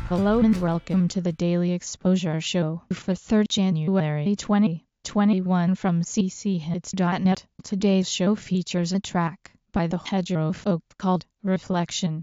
Hello and welcome to the Daily Exposure Show for 3rd January 2021 from cchits.net. Today's show features a track by the Hedgerow Folk called Reflection.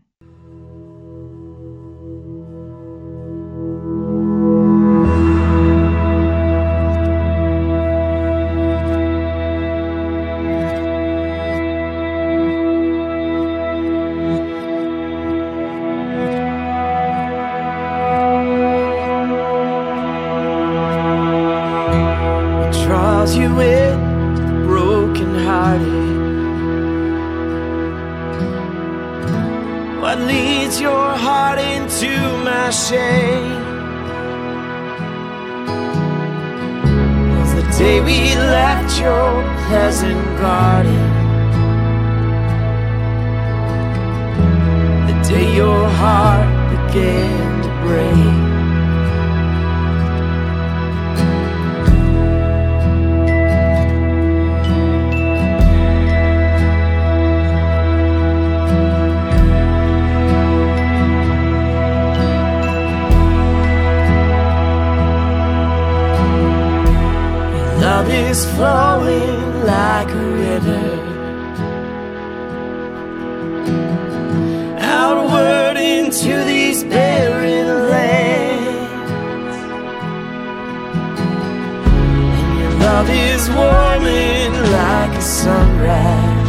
Draws you in, broken hearted. What leads your heart into my shame? Was the day we left your pleasant garden, the day your heart began to break. Love is flowing like a river, outward into these barren lands. And your love is warming like a sunrise.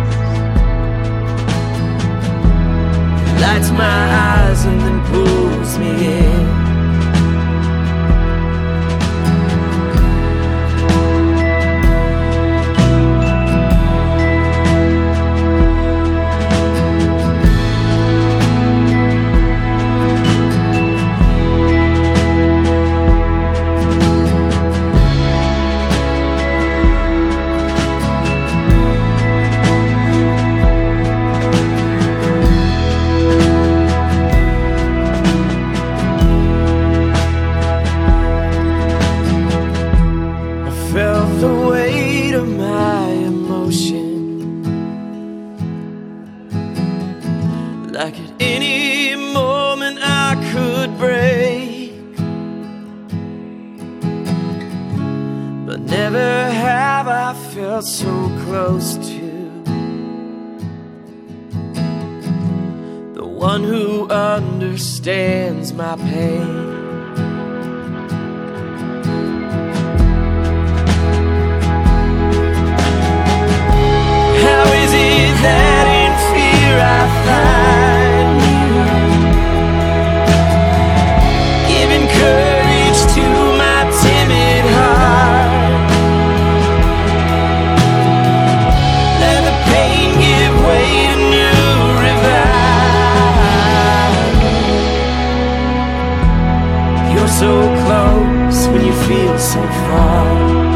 It lights my eyes and then pulls me in. Felt the weight of my emotion, like at any moment I could break. But never have I felt so close to the one who understands my pain. That in fear I find you, giving courage to my timid heart. Let the pain give way to new revival. You're so close when you feel so far.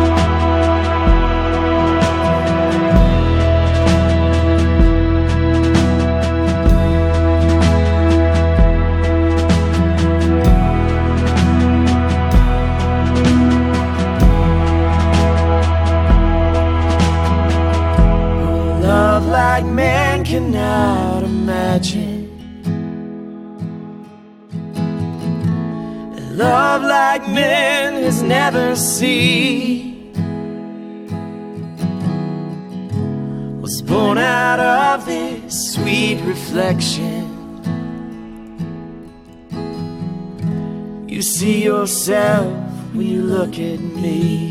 Like man cannot imagine, a love like man has never seen, was born out of this sweet reflection. You see yourself when you look at me.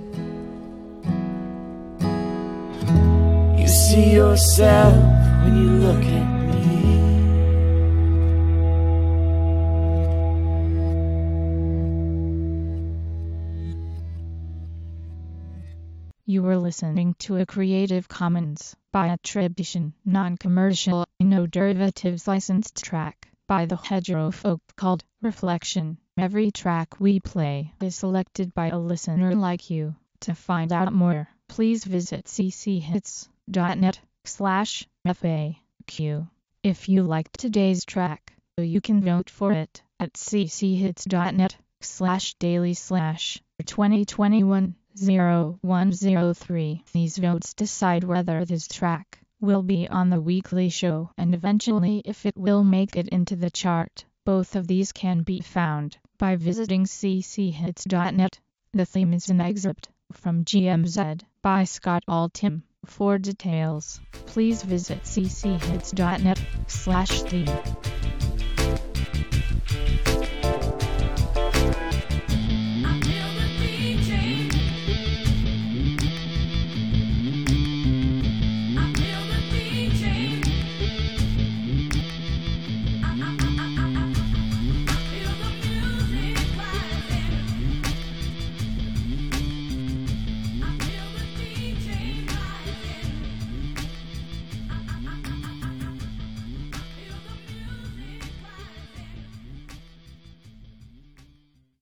You see yourself when you look at me. You were listening to a Creative Commons by attribution, non-commercial, no derivatives licensed track by the Hedgerow Folk called Reflection. Every track we play is selected by a listener like you. To find out more, please visit cchits.net/FAQ. If you liked today's track, you can vote for it at cchits.net/daily/2021-0103. These votes decide whether this track will be on the weekly show and eventually if it will make it into the chart. Both of these can be found by visiting cchits.net. The theme is an excerpt from GMZ by Scott Altham. For details, please visit cchits.net/theme.